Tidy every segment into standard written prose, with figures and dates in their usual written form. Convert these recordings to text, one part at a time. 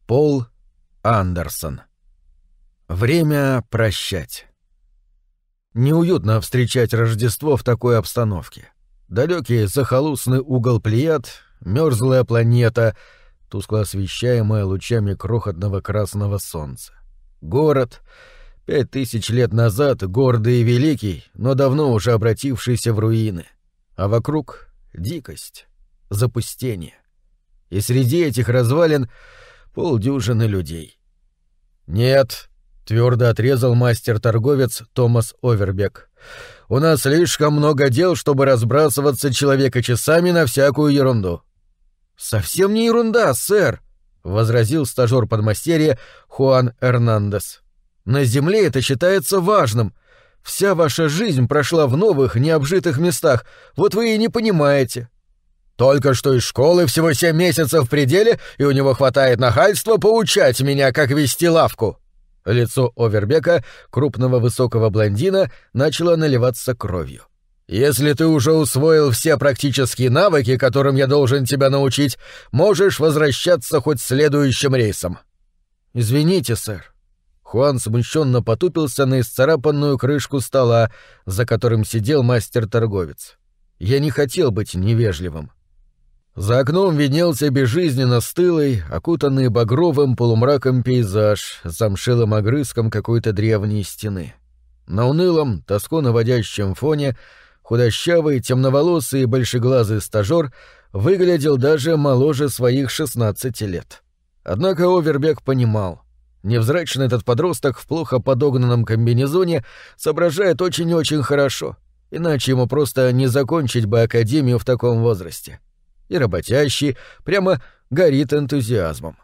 Пол Андерсон. Время прощать. Неуютно встречать Рождество в такой обстановке. Далекий захолустный угол Плеяд, мёрзлая планета, тускло освещаемая лучами крохотного красного солнца. Город, 5000 лет назад гордый и великий, но давно уже обратившийся в руины. А вокруг — дикость, запустение. И среди этих развалин полдюжины людей. «Нет», — твердо отрезал мастер-торговец Томас Овербек, — «у нас слишком много дел, чтобы разбрасываться человека-часами на всякую ерунду». «Совсем не ерунда, сэр», — возразил стажёр подмастерья Хуан Эрнандес. «На Земле это считается важным. Вся ваша жизнь прошла в новых, необжитых местах, вот вы и не понимаете». «Только что из школы всего 7 месяцев в пределе, и у него хватает нахальства поучать меня, как вести лавку». Лицо Овербека, крупного высокого блондина, начало наливаться кровью. «Если ты уже усвоил все практические навыки, которым я должен тебя научить, можешь возвращаться хоть следующим рейсом». «Извините, сэр». Хуан смущенно потупился на исцарапанную крышку стола, за которым сидел мастер-торговец. «Я не хотел быть невежливым». За окном виднелся безжизненно стылый, окутанный багровым полумраком пейзаж с замшелым огрызком какой-то древней стены. На унылом, тоску наводящем фоне худощавый, темноволосый и большеглазый стажёр выглядел даже моложе своих 16 лет. Однако Овербек понимал, невзрачный этот подросток в плохо подогнанном комбинезоне соображает очень и очень хорошо, иначе ему просто не закончить бы академию в таком возрасте. И работящий прямо горит энтузиазмом.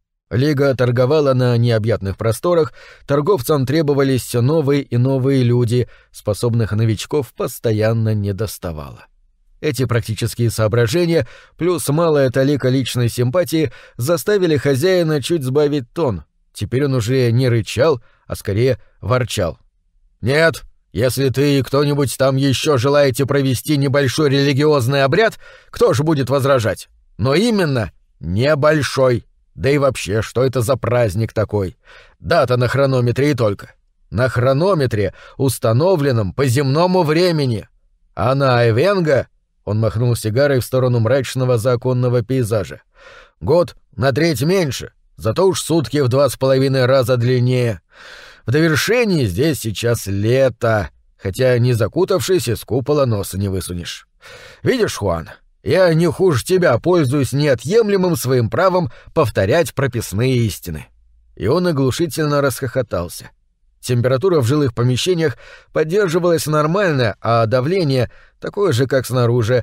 Лига торговала на необъятных просторах, торговцам требовались все новые и новые люди, способных новичков постоянно недоставало. Эти практические соображения, плюс малая талика личной симпатии, заставили хозяина чуть сбавить тон. Теперь он уже не рычал, а скорее ворчал. «Нет, если ты и кто-нибудь там еще желаете провести небольшой религиозный обряд, кто же будет возражать? Но именно небольшой. Да и вообще, что это за праздник такой? Дата на хронометре и только. На хронометре, установленном по земному времени. А на Айвенго, он махнул сигарой в сторону мрачного законного пейзажа, год на треть меньше, зато уж сутки в 2,5 раза длиннее. В довершении здесь сейчас лето, хотя не закутавшись, из купола носа не высунешь. Видишь, Хуан, я не хуже тебя пользуюсь неотъемлемым своим правом повторять прописные истины». И он оглушительно расхохотался. Температура в жилых помещениях поддерживалась нормальная, а давление такое же, как снаружи,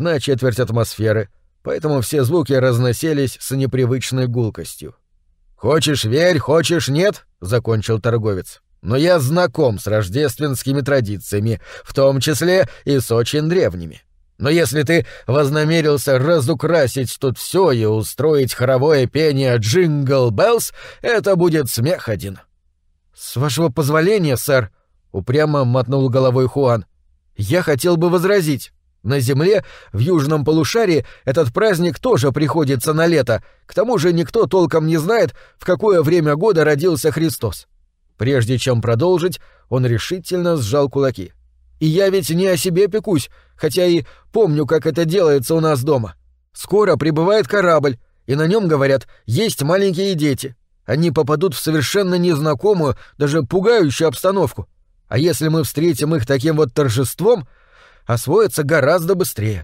1/4 атмосферы, поэтому все звуки разносились с непривычной гулкостью. «Хочешь — верь, хочешь — нет», — закончил торговец. «Но я знаком с рождественскими традициями, в том числе и с очень древними. Но если ты вознамерился разукрасить тут все и устроить хоровое пение «Джингл Беллс», это будет смех один». «С вашего позволения, сэр», — упрямо мотнул головой Хуан, — «я хотел бы возразить. На Земле, в южном полушарии, этот праздник тоже приходится на лето, к тому же никто толком не знает, в какое время года родился Христос». Прежде чем продолжить, он решительно сжал кулаки. «И я ведь не о себе пекусь, хотя и помню, как это делается у нас дома. Скоро прибывает корабль, и на нем, говорят, есть маленькие дети. Они попадут в совершенно незнакомую, даже пугающую обстановку. А если мы встретим их таким вот торжеством, освоятся гораздо быстрее».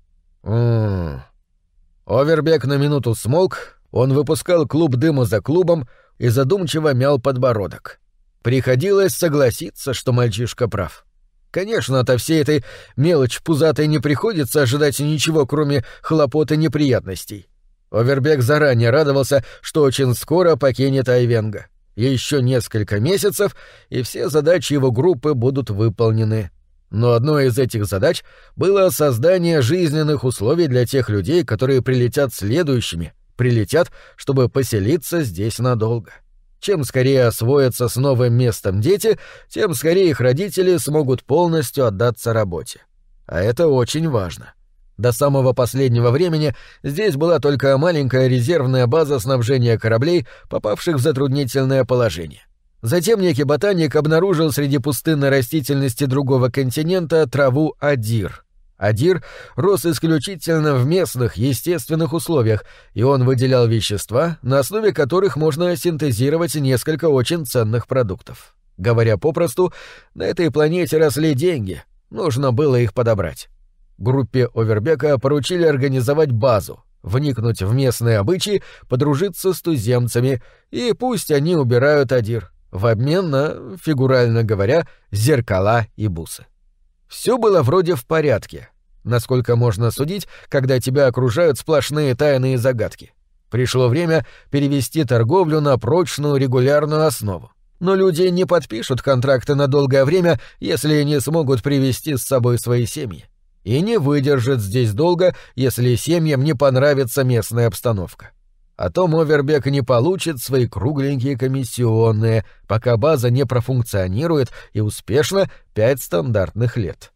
Овербек на минуту смолк, он выпускал клуб дыма за клубом и задумчиво мял подбородок. Приходилось согласиться, что мальчишка прав. Конечно, ото всей этой мелочь пузатой не приходится ожидать ничего, кроме хлопот и неприятностей. Овербек заранее радовался, что очень скоро покинет Айвенго. Еще несколько месяцев, и все задачи его группы будут выполнены. Но одной из этих задач было создание жизненных условий для тех людей, которые прилетят следующими, чтобы поселиться здесь надолго. Чем скорее освоятся с новым местом дети, тем скорее их родители смогут полностью отдаться работе. А это очень важно. До самого последнего времени здесь была только маленькая резервная база снабжения кораблей, попавших в затруднительное положение. Затем некий ботаник обнаружил среди пустынной растительности другого континента траву адир. Адир рос исключительно в местных, естественных условиях, и он выделял вещества, на основе которых можно синтезировать несколько очень ценных продуктов. Говоря попросту, на этой планете росли деньги, нужно было их подобрать. Группе Овербека поручили организовать базу, вникнуть в местные обычаи, подружиться с туземцами, и пусть они убирают адир, в обмен на, фигурально говоря, зеркала и бусы. Все было вроде в порядке, насколько можно судить, когда тебя окружают сплошные тайны и загадки. Пришло время перевести торговлю на прочную регулярную основу. Но люди не подпишут контракты на долгое время, если не смогут привести с собой свои семьи. И не выдержат здесь долго, если семьям не понравится местная обстановка. А то Овербек не получит свои кругленькие комиссионные, пока база не профункционирует и успешно 5 стандартных лет.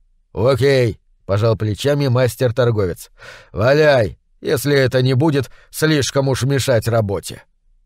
«Окей», — пожал плечами мастер-торговец. «Валяй, если это не будет слишком уж мешать работе».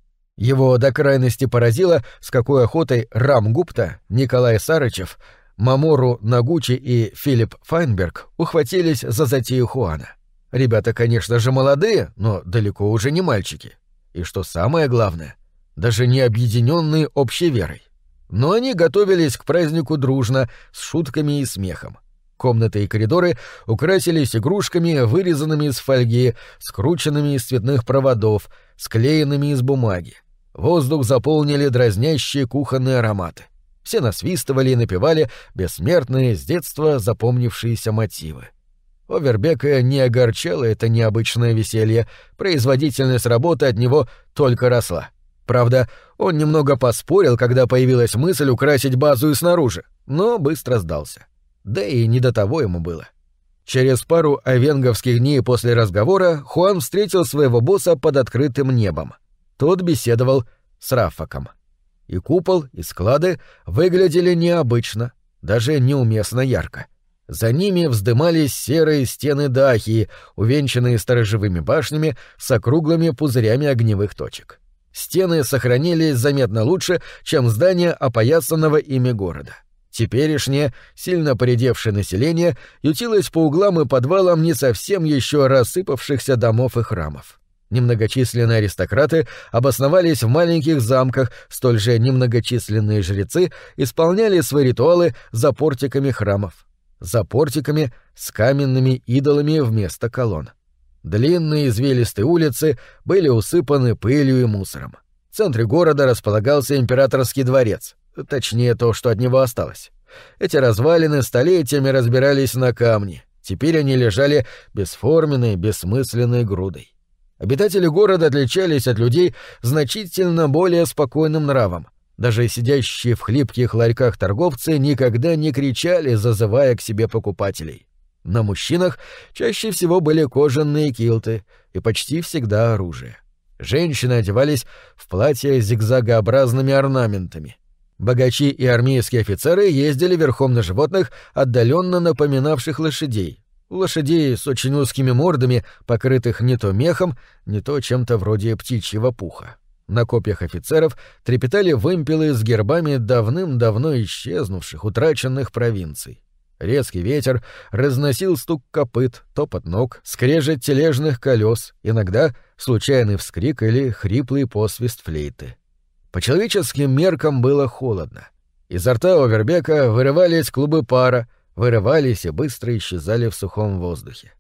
Его до крайности поразило, с какой охотой Рам Гупта, Николай Сарычев, Мамору Нагучи и Филипп Файнберг ухватились за затею Хуана. Ребята, конечно же, молодые, но далеко уже не мальчики. И что самое главное, даже не объединенные общей верой. Но они готовились к празднику дружно, с шутками и смехом. Комнаты и коридоры украсились игрушками, вырезанными из фольги, скрученными из цветных проводов, склеенными из бумаги. Воздух заполнили дразнящие кухонные ароматы. Все насвистывали и напевали бессмертные, с детства запомнившиеся мотивы. Овербека не огорчало это необычное веселье, производительность работы от него только росла. Правда, он немного поспорил, когда появилась мысль украсить базу и снаружи, но быстро сдался. Да и не до того ему было. Через пару овенговских дней после разговора Хуан встретил своего босса под открытым небом. Тот беседовал с Рафаком. И купол, и склады выглядели необычно, даже неуместно ярко. За ними вздымались серые стены Дахии, увенчанные сторожевыми башнями с округлыми пузырями огневых точек. Стены сохранились заметно лучше, чем здания опоясанного ими города. Теперешнее, сильно поредевшее население ютилось по углам и подвалам не совсем еще рассыпавшихся домов и храмов. Немногочисленные аристократы обосновались в маленьких замках, столь же немногочисленные жрецы исполняли свои ритуалы за портиками храмов. За портиками с каменными идолами вместо колонн. Длинные извилистые улицы были усыпаны пылью и мусором. В центре города располагался императорский дворец, точнее то, что от него осталось. Эти развалины столетиями разбирались на камни, теперь они лежали бесформенной, бессмысленной грудой. Обитатели города отличались от людей значительно более спокойным нравом. Даже сидящие в хлипких ларьках торговцы никогда не кричали, зазывая к себе покупателей. На мужчинах чаще всего были кожаные килты и почти всегда оружие. Женщины одевались в платья с зигзагообразными орнаментами. Богачи и армейские офицеры ездили верхом на животных, отдаленно напоминавших лошадей. Лошадей с очень узкими мордами, покрытых не то мехом, не то чем-то вроде птичьего пуха. На копьях офицеров трепетали вымпелы с гербами давным-давно исчезнувших, утраченных провинций. Резкий ветер разносил стук копыт, топот ног, скрежет тележных колес, иногда случайный вскрик или хриплый посвист флейты. По человеческим меркам было холодно. Изо рта Овербека вырывались клубы пара, вырывались и быстро исчезали в сухом воздухе.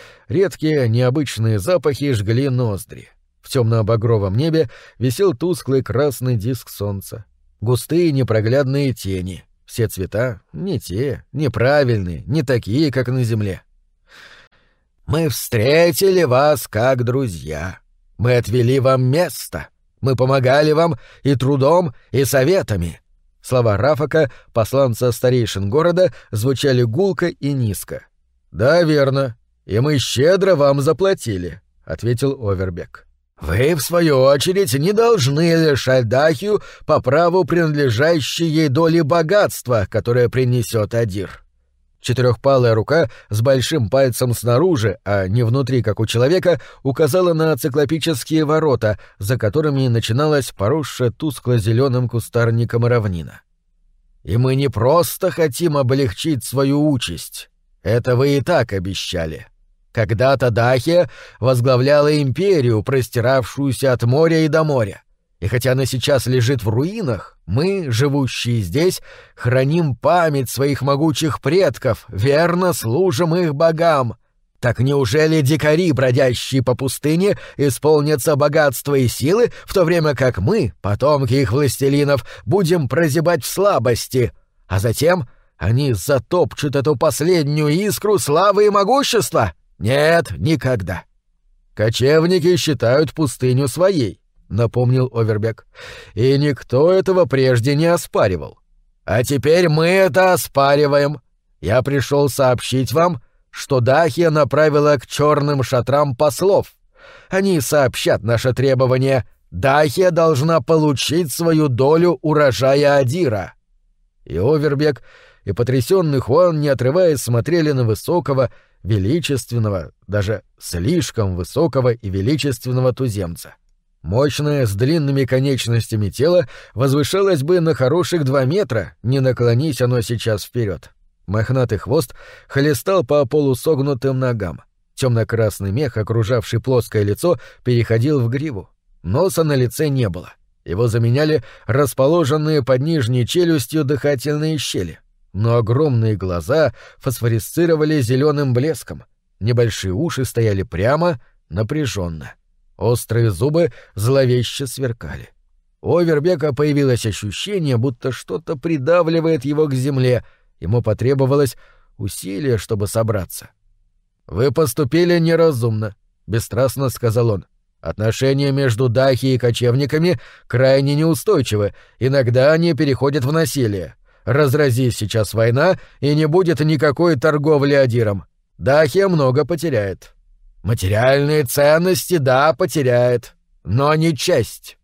Редкие, необычные запахи жгли ноздри. В темно-багровом небе висел тусклый красный диск солнца. Густые непроглядные тени. Все цвета не те, неправильные, не такие, как на земле. «Мы встретили вас как друзья. Мы отвели вам место. Мы помогали вам и трудом, и советами». Слова Рафака, посланца старейшин города, звучали гулко и низко. «Да, верно. И мы щедро вам заплатили», — ответил Овербек. «Вы, в свою очередь, не должны лишать Дахию по праву принадлежащей ей доли богатства, которое принесет Адир». Четырехпалая рука с большим пальцем снаружи, а не внутри, как у человека, указала на циклопические ворота, за которыми начиналась поросшая тускло-зеленым кустарником равнина. «И мы не просто хотим облегчить свою участь. Это вы и так обещали. Когда-то Дахия возглавляла империю, простиравшуюся от моря и до моря. И хотя она сейчас лежит в руинах, мы, живущие здесь, храним память своих могучих предков, верно служим их богам. Так неужели дикари, бродящие по пустыне, исполнятся богатства и силы, в то время как мы, потомки их властелинов, будем прозябать в слабости, а затем они затопчут эту последнюю искру славы и могущества? Нет, никогда. Кочевники считают пустыню своей, — напомнил Овербек. «И никто этого прежде не оспаривал. А теперь мы это оспариваем. Я пришел сообщить вам, что Дахия направила к черным шатрам послов. Они сообщат наше требование. Дахия должна получить свою долю урожая Адира». И Овербек, и потрясенный Хуан, не отрываясь, смотрели на высокого, величественного, даже слишком высокого и величественного туземца. Мощное, с длинными конечностями тело возвышалось бы на хороших 2 метра, не наклонись оно сейчас вперед. Мохнатый хвост хлестал по полусогнутым ногам. Темно-красный мех, окружавший плоское лицо, переходил в гриву. Носа на лице не было. Его заменяли расположенные под нижней челюстью дыхательные щели. Но огромные глаза фосфорисцировали зеленым блеском. Небольшие уши стояли прямо, напряженно. Острые зубы зловеще сверкали. У Овербека появилось ощущение, будто что-то придавливает его к земле. Ему потребовалось усилие, чтобы собраться. «Вы поступили неразумно», — бесстрастно сказал он. «Отношения между Дахи и кочевниками крайне неустойчивы, иногда они переходят в насилие. Разразись сейчас война, и не будет никакой торговли Адиром. Дахия много потеряет». «Материальные ценности, да, потеряет, но не честь.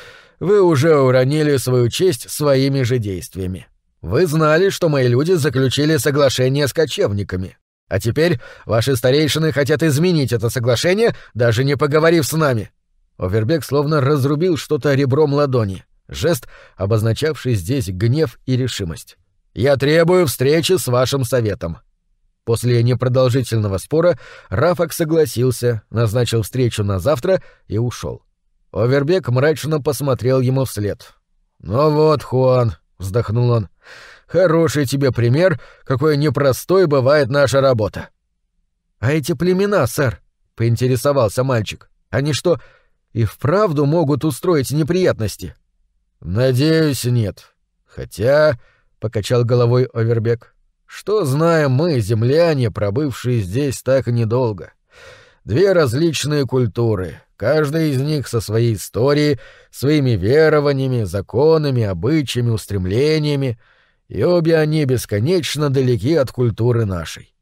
Вы уже уронили свою честь своими же действиями. Вы знали, что мои люди заключили соглашение с кочевниками. А теперь ваши старейшины хотят изменить это соглашение, даже не поговорив с нами». Овербек словно разрубил что-то ребром ладони, жест, обозначавший здесь гнев и решимость. «Я требую встречи с вашим советом». После непродолжительного спора Рафак согласился, назначил встречу на завтра и ушел. Овербек мрачно посмотрел ему вслед. «Ну вот, Хуан», — вздохнул он, — «хороший тебе пример, какой непростой бывает наша работа». «А эти племена, сэр», — поинтересовался мальчик, — «они что, и вправду могут устроить неприятности?» «Надеюсь, нет. Хотя», — покачал головой Овербек, — «что знаем мы, земляне, пробывшие здесь так недолго? 2 различные культуры, каждая из них со своей историей, своими верованиями, законами, обычаями, устремлениями, и обе они бесконечно далеки от культуры нашей».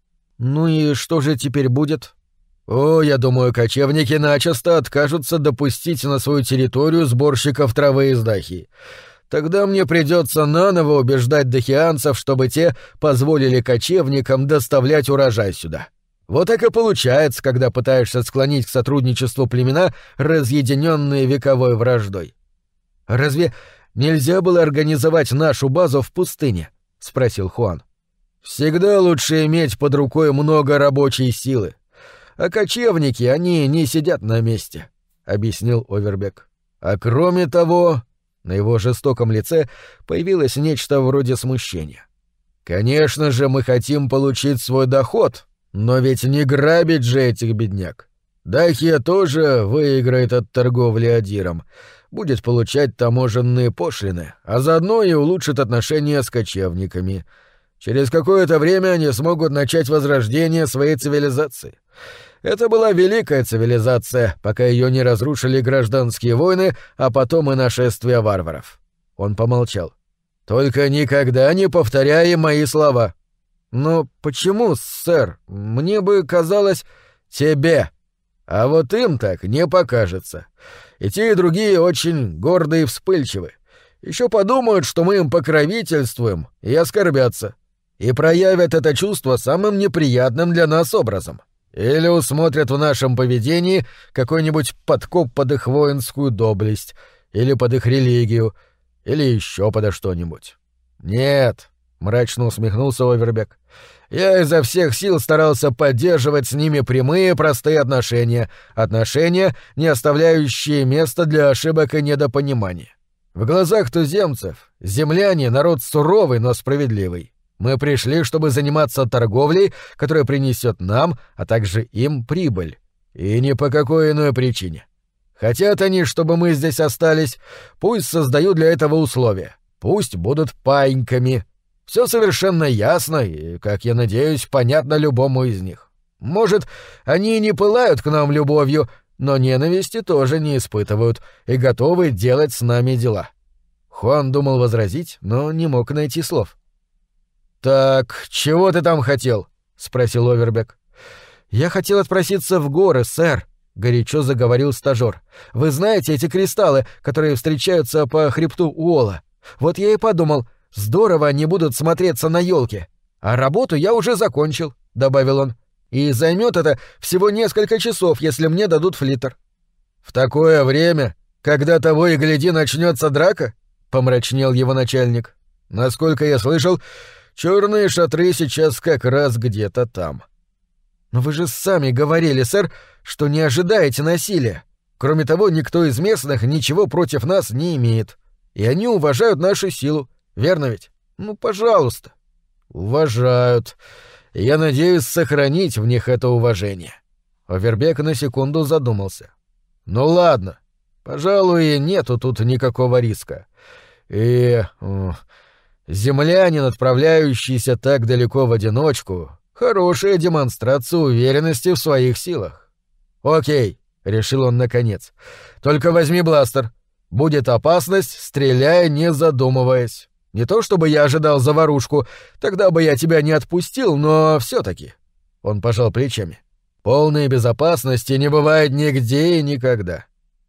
«Ну и что же теперь будет?» «О, я думаю, кочевники начисто откажутся допустить на свою территорию сборщиков травы из Дахии. Тогда мне придется наново убеждать дахианцев, чтобы те позволили кочевникам доставлять урожай сюда. Вот так и получается, когда пытаешься склонить к сотрудничеству племена, разъединенные вековой враждой». «Разве нельзя было организовать нашу базу в пустыне?» — спросил Хуан. «Всегда лучше иметь под рукой много рабочей силы. А кочевники, они не сидят на месте», — объяснил Овербек. «А кроме того...» На его жестоком лице появилось нечто вроде смущения. «Конечно же, мы хотим получить свой доход, но ведь не грабить же этих бедняк. Дахия тоже выиграет от торговли Адиром, будет получать таможенные пошлины, а заодно и улучшит отношения с кочевниками. Через какое-то время они смогут начать возрождение своей цивилизации. Это была великая цивилизация, пока ее не разрушили гражданские войны, а потом и нашествие варваров». Он помолчал. «Только никогда не повторяй мои слова». «Но почему, сэр? Мне бы казалось...» «Тебе. А вот им так не покажется. И те, и другие очень горды и вспыльчивы. Еще подумают, что мы им покровительствуем, и оскорбятся. и проявят это чувство самым неприятным для нас образом. Или усмотрят в нашем поведении какой-нибудь подкоп под их воинскую доблесть, или под их религию, или еще подо что-нибудь. Нет, — мрачно усмехнулся Овербек, — я изо всех сил старался поддерживать с ними прямые простые отношения, не оставляющие места для ошибок и недопонимания. В глазах туземцев земляне — народ суровый, но справедливый. Мы пришли, чтобы заниматься торговлей, которая принесет нам, а также им прибыль. И ни по какой иной причине. Хотят они, чтобы мы здесь остались, пусть создают для этого условия, пусть будут паиньками. Все совершенно ясно и, как я надеюсь, понятно любому из них. Может, они и не пылают к нам любовью, но ненависти тоже не испытывают и готовы делать с нами дела. Хуан думал возразить, но не мог найти слов. «Так, чего ты там хотел?» — спросил Овербек. «Я хотел отпроситься в горы, сэр», — горячо заговорил стажёр. «Вы знаете эти кристаллы, которые встречаются по хребту Уолла? Вот я и подумал, здорово они будут смотреться на ёлке. А работу я уже закончил», — добавил он. «И займёт это всего несколько часов, если мне дадут флиттер». «В такое время, когда того и гляди начнётся драка?» — помрачнел его начальник. «Насколько я слышал, чёрные шатры сейчас как раз где-то там». «Но вы же сами говорили, сэр, что не ожидаете насилия. Кроме того, никто из местных ничего против нас не имеет. И они уважают нашу силу, верно ведь? Ну, пожалуйста». «Уважают. Я надеюсь сохранить в них это уважение». Овербек на секунду задумался. «Ну ладно. Пожалуй, нету тут никакого риска. И... землянин, отправляющийся так далеко в одиночку, хорошая демонстрация уверенности в своих силах. Окей, — решил он наконец, — только возьми бластер. Будет опасность, стреляй, не задумываясь. Не то чтобы я ожидал заварушку, тогда бы я тебя не отпустил, но все-таки. Он пожал плечами. Полной безопасности не бывает нигде и никогда.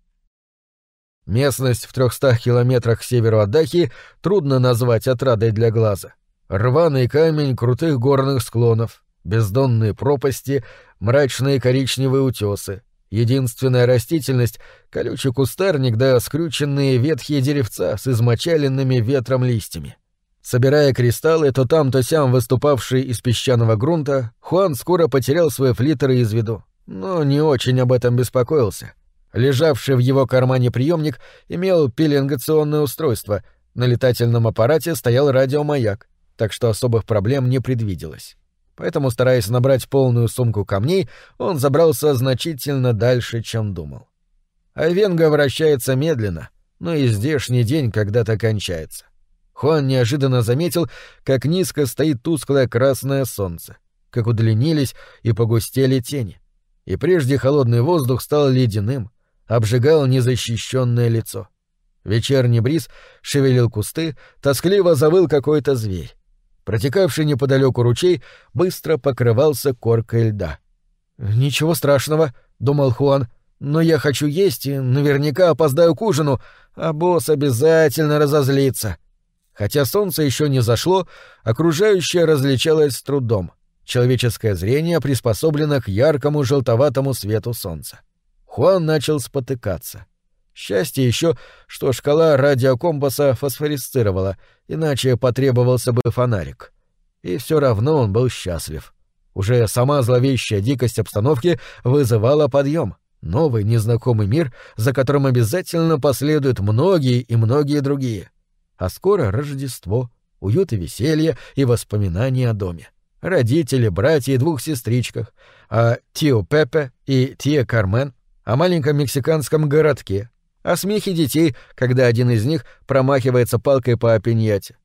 Местность в 300 километрах к северу от Дахи трудно назвать отрадой для глаза. Рваный камень крутых горных склонов, бездонные пропасти, мрачные коричневые утесы. Единственная растительность — колючий кустарник да скрюченные ветхие деревца с измочаленными ветром листьями. Собирая кристаллы, то там, то сям выступавшие из песчаного грунта, Хуан скоро потерял свои флиттеры из виду, но не очень об этом беспокоился. Лежавший в его кармане приемник имел пеленгационное устройство, на летательном аппарате стоял радиомаяк, так что особых проблем не предвиделось. Поэтому, стараясь набрать полную сумку камней, он забрался значительно дальше, чем думал. Айвенго вращается медленно, но и здешний день когда-то кончается. Хуан неожиданно заметил, как низко стоит тусклое красное солнце, как удлинились и погустели тени. И прежде холодный воздух стал ледяным, обжигал незащищенное лицо. Вечерний бриз шевелил кусты, тоскливо завыл какой-то зверь. Протекавший неподалеку ручей быстро покрывался коркой льда. «Ничего страшного», — думал Хуан, — «но я хочу есть и наверняка опоздаю к ужину, а босс обязательно разозлится». Хотя солнце еще не зашло, окружающее различалось с трудом. Человеческое зрение приспособлено к яркому желтоватому свету солнца. Хуан начал спотыкаться. Счастье еще, что шкала радиокомпаса фосфорисцировала, иначе потребовался бы фонарик. И все равно он был счастлив. Уже сама зловещая дикость обстановки вызывала подъем, новый незнакомый мир, за которым обязательно последуют многие и многие другие. А скоро Рождество, уют и веселье и воспоминания о доме. Родители, братья и двух сестричках, о Тио Пепе и Тия Кармен, о маленьком мексиканском городке, о смехе детей, когда один из них промахивается палкой по пиньяте.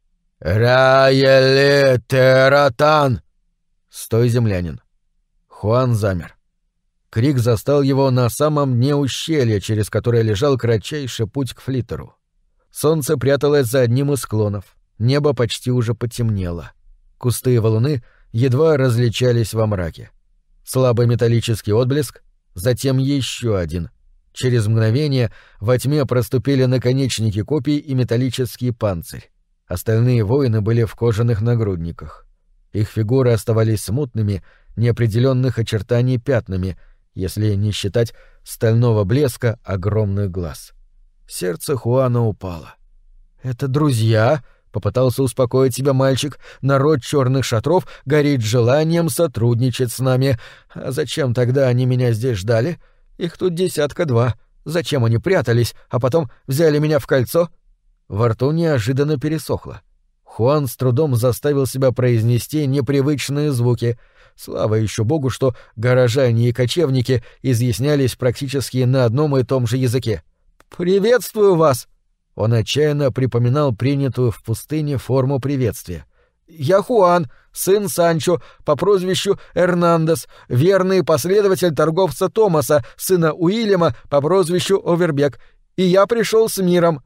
«Раеле Тератан!» «Стой, землянин!» Хуан замер. Крик застал его на самом дне ущелья, через которое лежал кратчайший путь к флиттеру. Солнце пряталось за одним из склонов, небо почти уже потемнело. Кусты и валуны едва различались во мраке. Слабый металлический отблеск, затем еще один. Через мгновение во тьме проступили наконечники копий и металлический панцирь. Остальные воины были в кожаных нагрудниках. Их фигуры оставались смутными, неопределенных очертаний пятнами, если не считать стального блеска огромных глаз. Сердце Хуана упало. «Это друзья», — попытался успокоить себя мальчик. «Народ черных шатров горит желанием сотрудничать с нами. А зачем тогда они меня здесь ждали? Их тут 2. Зачем они прятались, а потом взяли меня в кольцо?» Во рту неожиданно пересохло. Хуан с трудом заставил себя произнести непривычные звуки. Слава еще богу, что горожане и кочевники изъяснялись практически на одном и том же языке. «Приветствую вас!» Он отчаянно припоминал принятую в пустыне форму приветствия. «Я Хуан, сын Санчо, по прозвищу Эрнандес, верный последователь торговца Томаса, сына Уильяма, по прозвищу Овербек, и я пришел с миром».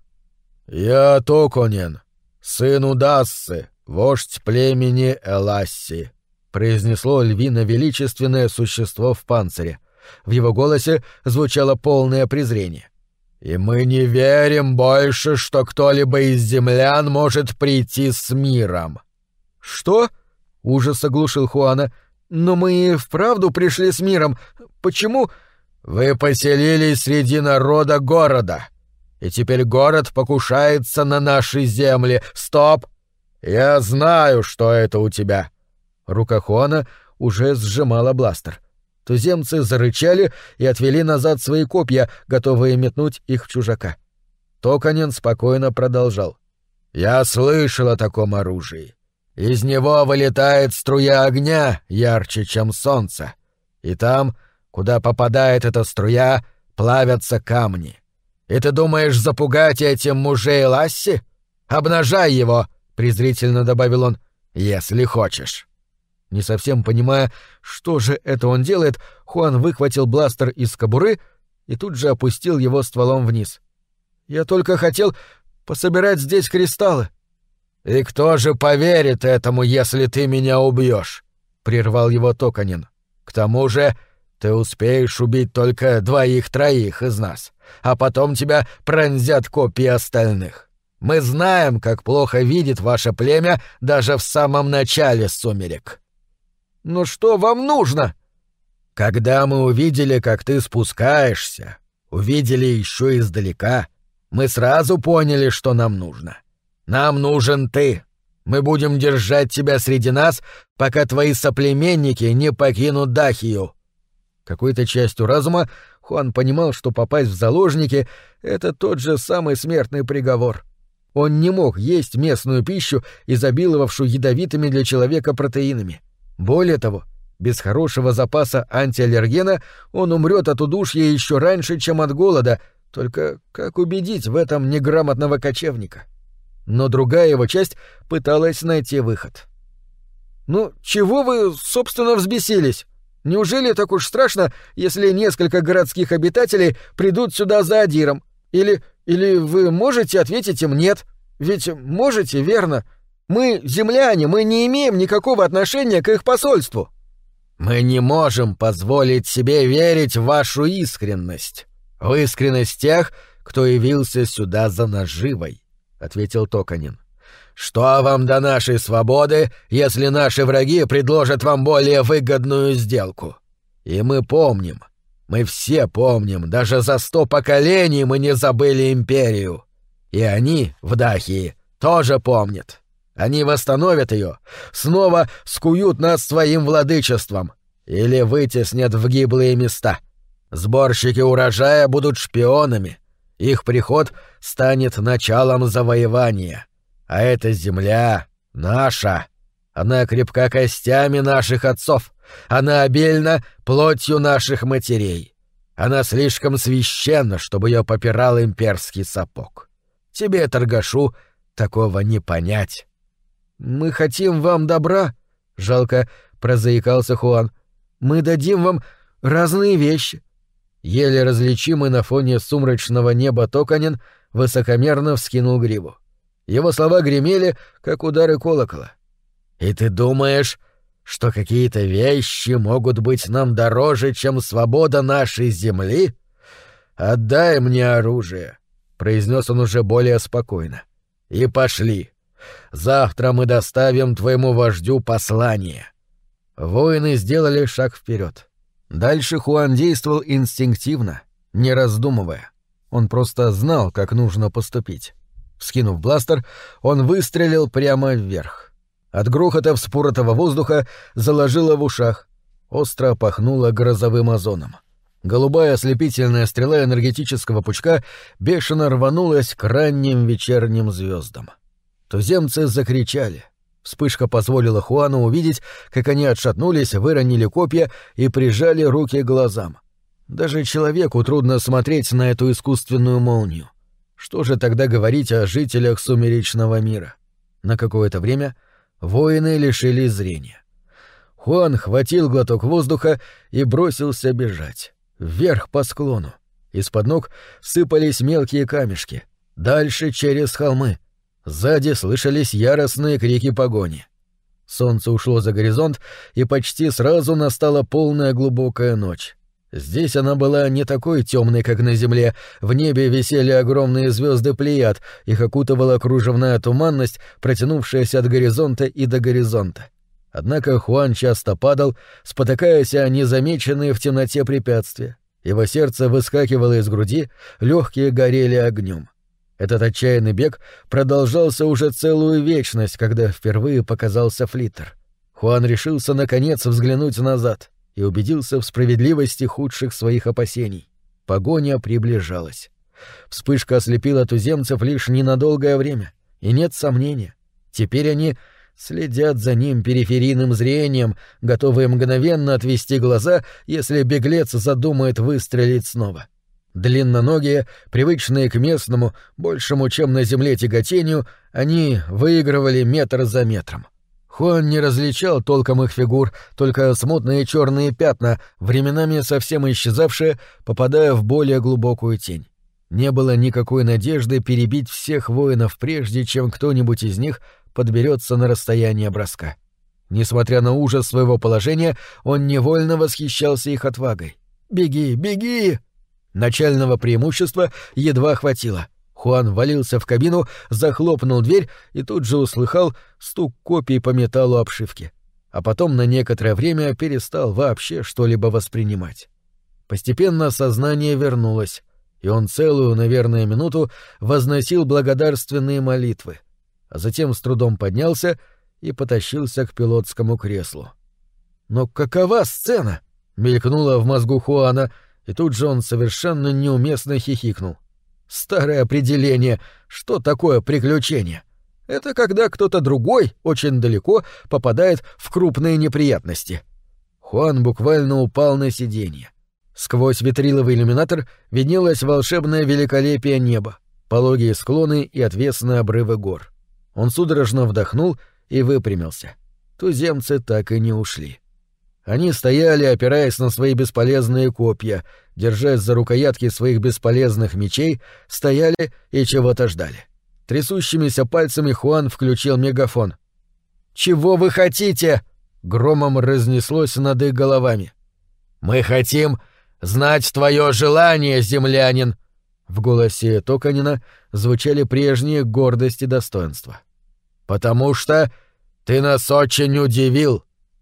«Я Токонен, сын Удассы, вождь племени Эласси», — произнесло львино-величественное существо в панцире. В его голосе звучало полное презрение. «И мы не верим больше, что кто-либо из землян может прийти с миром». «Что?» — ужас оглушил Хуана. «Но мы и вправду пришли с миром. Почему?» «Вы поселились среди народа города, и теперь город покушается на наши земли. Стоп! Я знаю, что это у тебя». Рука Хуана уже сжимала бластер. Туземцы зарычали и отвели назад свои копья, готовые метнуть их в чужака. Токанен спокойно продолжал. «Я слышал о таком оружии. Из него вылетает струя огня ярче, чем солнце. И там, куда попадает эта струя, плавятся камни. И ты думаешь запугать этим мужей Ласси? Обнажай его!» — презрительно добавил он. «Если хочешь». Не совсем понимая, что же это он делает, Хуан выхватил бластер из кобуры и тут же опустил его стволом вниз. «Я только хотел пособирать здесь кристаллы». «И кто же поверит этому, если ты меня убьешь?» — прервал его Токанен. «К тому же ты успеешь убить только 2-3 из нас, а потом тебя пронзят копья остальных. Мы знаем, как плохо видит ваше племя даже в самом начале сумерек». «Но что вам нужно?» «Когда мы увидели, как ты спускаешься, увидели еще издалека, мы сразу поняли, что нам нужно. Нам нужен ты. Мы будем держать тебя среди нас, пока твои соплеменники не покинут Дахию». Какой-то частью разума Хуан понимал, что попасть в заложники — это тот же самый смертный приговор. Он не мог есть местную пищу, изобиловавшую ядовитыми для человека протеинами. Более того, без хорошего запаса антиаллергена он умрет от удушья еще раньше, чем от голода, только как убедить в этом неграмотного кочевника? Но другая его часть пыталась найти выход. «Ну, чего вы, собственно, взбесились? Неужели так уж страшно, если несколько городских обитателей придут сюда за Адиром? Или вы можете ответить им «нет»? Ведь можете, верно? Мы земляне, мы не имеем никакого отношения к их посольству». «Мы не можем позволить себе верить в вашу искренность, в искренность тех, кто явился сюда за наживой», — ответил Токанен. «Что вам до нашей свободы, если наши враги предложат вам более выгодную сделку? И мы помним, мы все помним, даже за 100 поколений мы не забыли империю. И они, в Дахии, тоже помнят. Они восстановят ее, снова скуют нас своим владычеством или вытеснят в гиблые места. Сборщики урожая будут шпионами. Их приход станет началом завоевания. А эта земля наша. Она крепка костями наших отцов. Она обильна плотью наших матерей. Она слишком священна, чтобы ее попирал имперский сапог. Тебе, торгашу, такого не понять». «Мы хотим вам добра», — жалко прозаикался Хуан. «Мы дадим вам разные вещи». Еле различимый на фоне сумрачного неба Токанен высокомерно вскинул гриву. Его слова гремели, как удары колокола. «И ты думаешь, что какие-то вещи могут быть нам дороже, чем свобода нашей земли? Отдай мне оружие», — произнес он уже более спокойно. «И пошли. Завтра мы доставим твоему вождю послание». Воины сделали шаг вперед. Дальше Хуан действовал инстинктивно, не раздумывая. Он просто знал, как нужно поступить. Вскинув бластер, он выстрелил прямо вверх. От грохота вспоротого воздуха заложило в ушах. Остро пахнуло грозовым озоном. Голубая ослепительная стрела энергетического пучка бешено рванулась к ранним вечерним звездам. Туземцы закричали. Вспышка позволила Хуану увидеть, как они отшатнулись, выронили копья и прижали руки к глазам. Даже человеку трудно смотреть на эту искусственную молнию. Что же тогда говорить о жителях сумеречного мира? На какое-то время воины лишились зрения. Хуан хватил глоток воздуха и бросился бежать. Вверх по склону. Из-под ног сыпались мелкие камешки. Дальше через холмы. Сзади слышались яростные крики погони. Солнце ушло за горизонт, и почти сразу настала полная глубокая ночь. Здесь она была не такой темной, как на земле. В небе висели огромные звезды Плеяд, их окутывала кружевная туманность, протянувшаяся от горизонта и до горизонта. Однако Хуан часто падал, спотыкаясь о незамеченные в темноте препятствия. Его сердце выскакивало из груди, легкие горели огнем. Этот отчаянный бег продолжался уже целую вечность, когда впервые показался флиттер. Хуан решился наконец взглянуть назад и убедился в справедливости худших своих опасений. Погоня приближалась. Вспышка ослепила туземцев лишь ненадолгое время, и нет сомнения, теперь они следят за ним периферийным зрением, готовые мгновенно отвести глаза, если беглец задумает выстрелить снова. Длинноногие, привычные к местному, большему, чем на земле тяготению, они выигрывали метр за метром. Хуан не различал толком их фигур, только смутные черные пятна, временами совсем исчезавшие, попадая в более глубокую тень. Не было никакой надежды перебить всех воинов прежде, чем кто-нибудь из них подберется на расстояние броска. Несмотря на ужас своего положения, он невольно восхищался их отвагой. «Беги, беги!» Начального преимущества едва хватило. Хуан валился в кабину, захлопнул дверь и тут же услыхал стук копий по металлу обшивки. А потом на некоторое время перестал вообще что-либо воспринимать. Постепенно сознание вернулось, и он целую, наверное, минуту возносил благодарственные молитвы, а затем с трудом поднялся и потащился к пилотскому креслу. «Но какова сцена?» — мелькнула в мозгу Хуана, и тут же он совершенно неуместно хихикнул. Старое определение, что такое приключение? Это когда кто-то другой, очень далеко, попадает в крупные неприятности. Хуан буквально упал на сиденье. Сквозь витриловый иллюминатор виднелось волшебное великолепие неба, пологие склоны и отвесные обрывы гор. Он судорожно вдохнул и выпрямился. Туземцы так и не ушли. Они стояли, опираясь на свои бесполезные копья, держась за рукоятки своих бесполезных мечей, стояли и чего-то ждали. Трясущимися пальцами Хуан включил мегафон. «Чего вы хотите?» — громом разнеслось над их головами. «Мы хотим знать твое желание, землянин!» В голосе Токанина звучали прежние гордость и достоинство. «Потому что ты нас очень удивил!»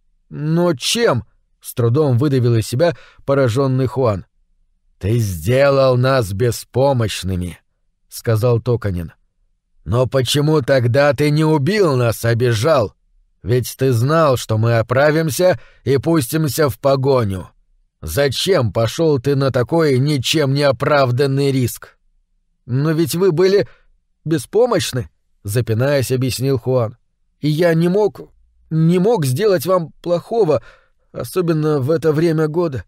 «Но чем?» — с трудом выдавил из себя пораженный Хуан. «Ты сделал нас беспомощными», — сказал Токанин. «Но почему тогда ты не убил нас, а бежал? Ведь ты знал, что мы оправимся и пустимся в погоню. Зачем пошел ты на такой ничем не оправданный риск?» «Но ведь вы были беспомощны», — запинаясь, объяснил Хуан. «И я не мог сделать вам плохого, особенно в это время года».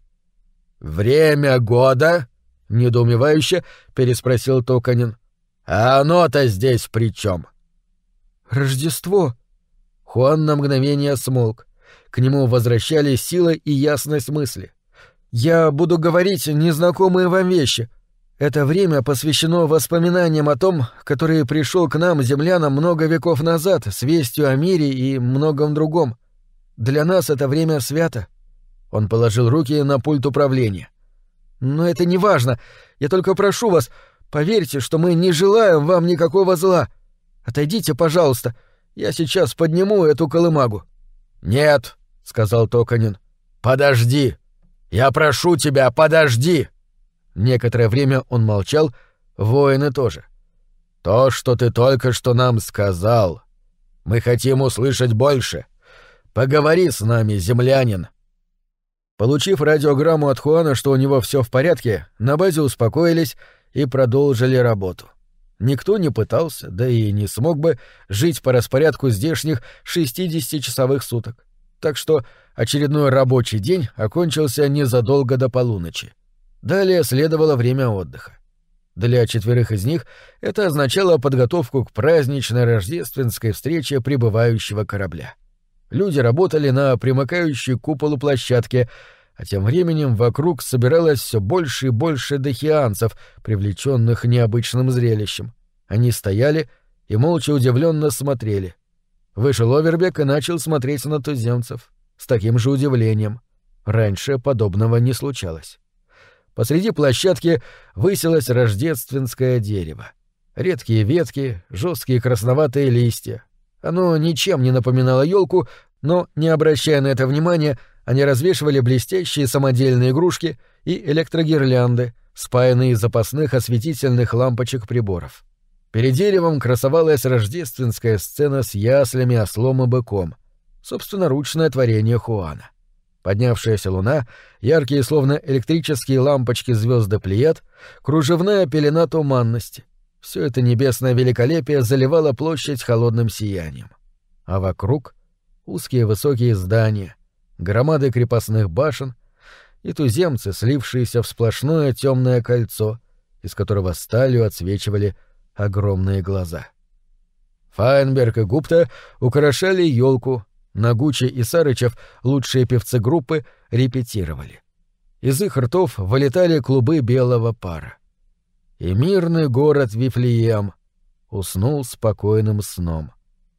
«Время года?» — недоумевающе переспросил Токанин. «А оно-то здесь при чем?» «Рождество». Хуан на мгновение смолк. К нему возвращались сила и ясность мысли. «Я буду говорить незнакомые вам вещи. Это время посвящено воспоминаниям о том, который пришел к нам, землянам, много веков назад, с вестью о мире и многом другом. Для нас это время свято». Он положил руки на пульт управления. «Но это не важно. Я только прошу вас, поверьте, что мы не желаем вам никакого зла. Отойдите, пожалуйста, я сейчас подниму эту колымагу». «Нет», — сказал Токанин. «Подожди! Я прошу тебя, подожди!» Некоторое время он молчал, воины тоже. «То, что ты только что нам сказал. Мы хотим услышать больше. Поговори с нами, землянин». Получив радиограмму от Хуана, что у него все в порядке, на базе успокоились и продолжили работу. Никто не пытался, да и не смог бы жить по распорядку здешних 60-часовых суток. Так что очередной рабочий день окончился незадолго до полуночи. Далее следовало время отдыха. Для 4 из них это означало подготовку к праздничной рождественской встрече прибывающего корабля. Люди работали на примыкающей к куполу площадке, а тем временем вокруг собиралось все больше и больше дахианцев, привлеченных необычным зрелищем. Они стояли и молча удивленно смотрели. Вышел Овербек и начал смотреть на туземцев с таким же удивлением. Раньше подобного не случалось. Посреди площадки высилось рождественское дерево. Редкие ветки, жесткие красноватые листья. Оно ничем не напоминало елку, но, не обращая на это внимания, они развешивали блестящие самодельные игрушки и электрогирлянды, спаянные из запасных осветительных лампочек-приборов. Перед деревом красовалась рождественская сцена с яслями, ослом и быком. Собственноручное творение Хуана. Поднявшаяся луна, яркие словно электрические лампочки звезды Плеяд, кружевная пелена туманности. Все это небесное великолепие заливало площадь холодным сиянием. А вокруг — узкие высокие здания, громады крепостных башен и туземцы, слившиеся в сплошное темное кольцо, из которого сталью отсвечивали огромные глаза. Файнберг и Гупта украшали елку, Нагучи и Сарычев, лучшие певцы группы, репетировали. Из их ртов вылетали клубы белого пара. И мирный город Вифлеем уснул спокойным сном.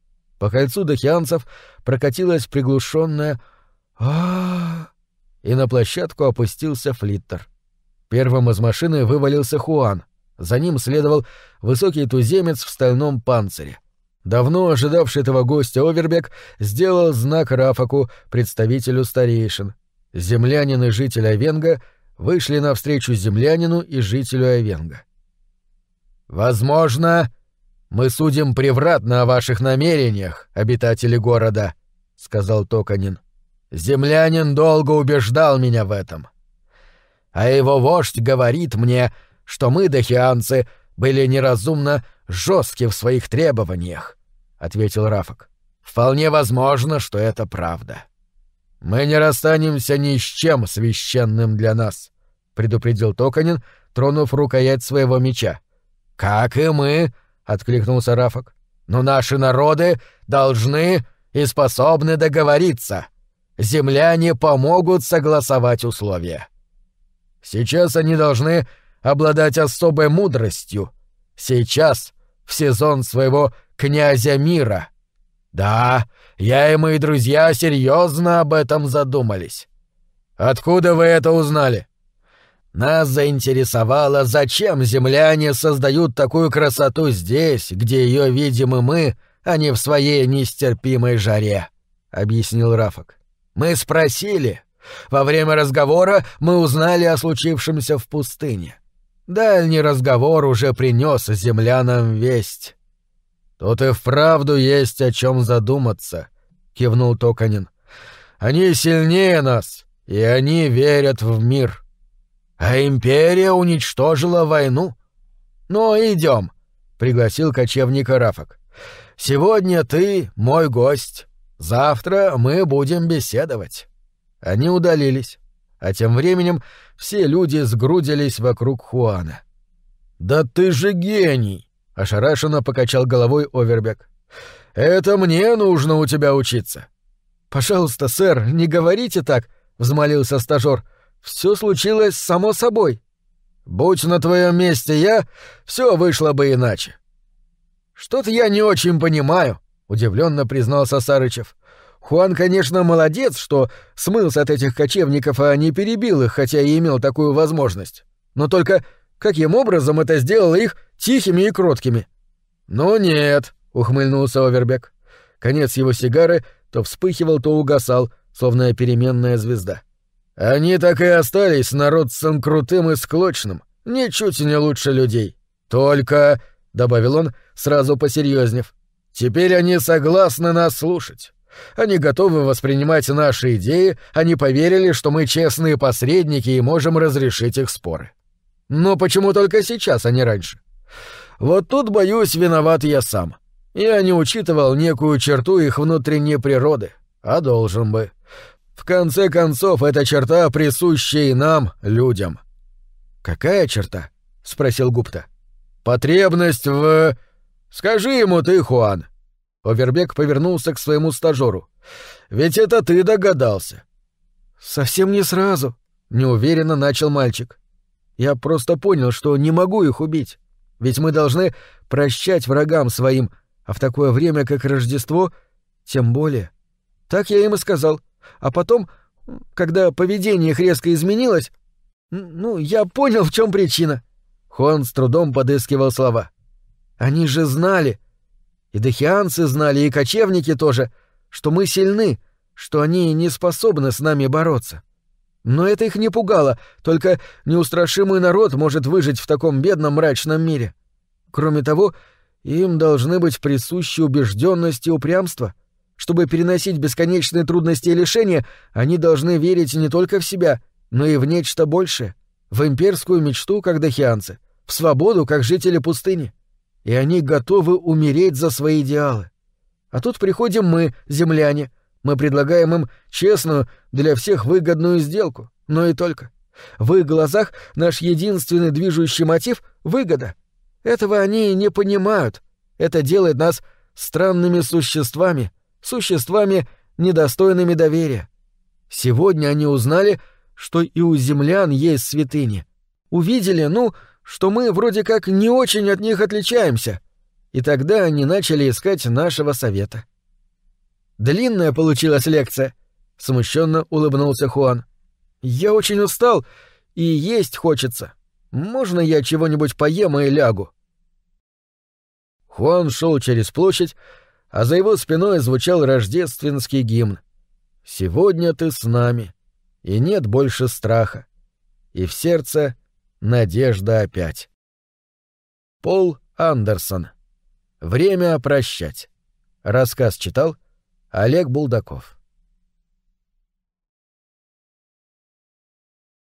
По кольцу дахианцев прокатилось приглушенное «А-а-а», и на площадку опустился флиттер. Первым из машины вывалился Хуан. За ним следовал высокий туземец в стальном панцире. Давно ожидавший этого гостя Овербек сделал знак Рафаку, представителю старейшин. Землянин и житель Айвенга вышли навстречу землянину и жителю Айвенга. «Возможно, мы судим превратно о ваших намерениях, обитатели города», — сказал Токанин. «Землянин долго убеждал меня в этом. А его вождь говорит мне, что мы, дахианцы, были неразумно жестки в своих требованиях», — ответил Рафак. «Вполне возможно, что это правда». «Мы не расстанемся ни с чем священным для нас», — предупредил Токанин, тронув рукоять своего меча. «Как и мы», — откликнулся Рафак. «Но наши народы должны и способны договориться. Земляне помогут согласовать условия. Сейчас они должны обладать особой мудростью. Сейчас, в сезон своего князя мира. Да, я и мои друзья серьезно об этом задумались». «Откуда вы это узнали?» «Нас заинтересовало, зачем земляне создают такую красоту здесь, где ее видим и мы, а не в своей нестерпимой жаре», — объяснил Рафак. «Мы спросили. Во время разговора мы узнали о случившемся в пустыне. Дальний разговор уже принес землянам весть». «Тут и вправду есть о чем задуматься», — кивнул Токанин. «Они сильнее нас, и они верят в мир. А империя уничтожила войну. Ну, идем», — пригласил кочевника Рафак. «Сегодня ты мой гость. Завтра мы будем беседовать». Они удалились, а тем временем все люди сгрудились вокруг Хуана. «Да ты же гений!» — ошарашенно покачал головой Овербек. «Это мне нужно у тебя учиться». «Пожалуйста, сэр, не говорите так», — взмолился стажёр. «Все случилось само собой». «Будь на твоем месте я, все вышло бы иначе». «Что-то я не очень понимаю», — удивленно признался Сарычев. «Хуан, конечно, молодец, что смылся от этих кочевников, а не перебил их, хотя и имел такую возможность. Но только каким образом это сделало их тихими и кроткими?» «Ну нет», — ухмыльнулся Овербек. Конец его сигары то вспыхивал, то угасал, словно переменная звезда. «Они так и остались народцем крутым и склочным, ничуть не лучше людей. Только, — добавил он, сразу посерьезнев, — теперь они согласны нас слушать. Они готовы воспринимать наши идеи, они поверили, что мы честные посредники и можем разрешить их споры. Но почему только сейчас, а не раньше? Вот тут, боюсь, виноват я сам. Я не учитывал некую черту их внутренней природы, а должен бы. В конце концов, эта черта присуща и нам, людям». «Какая черта?» — спросил Гупта. «Потребность в... Скажи ему ты, Хуан». Овербек повернулся к своему стажёру. «Ведь это ты догадался». «Совсем не сразу», — неуверенно начал мальчик. «Я просто понял, что не могу их убить. Ведь мы должны прощать врагам своим, а в такое время, как Рождество, тем более. Так я им и сказал. А потом, когда поведение их резко изменилось, я понял, в чем причина». Хуан с трудом подыскивал слова. «Они же знали, и дахианцы знали, и кочевники тоже, что мы сильны, что они не способны с нами бороться. Но это их не пугало, только неустрашимый народ может выжить в таком бедном мрачном мире. Кроме того, им должны быть присущи убежденность и упрямство. Чтобы переносить бесконечные трудности и лишения, они должны верить не только в себя, но и в нечто большее, в имперскую мечту, как дахианцы, в свободу, как жители пустыни. И они готовы умереть за свои идеалы. А тут приходим мы, земляне. Мы предлагаем им честную, для всех выгодную сделку, но и только. В их глазах наш единственный движущий мотив — выгода. Этого они не понимают. Это делает нас странными существами, недостойными доверия. Сегодня они узнали, что и у землян есть святыни. Увидели, что мы вроде как не очень от них отличаемся. И тогда они начали искать нашего совета». «Длинная получилась лекция», — смущенно улыбнулся Хуан. «Я очень устал, и есть хочется. Можно я чего-нибудь поем и лягу?» Хуан шел через площадь, а за его спиной звучал рождественский гимн. «Сегодня ты с нами, и нет больше страха, и в сердце надежда опять». Пол Андерсон. «Время прощать». Рассказ читал Олег Булдаков.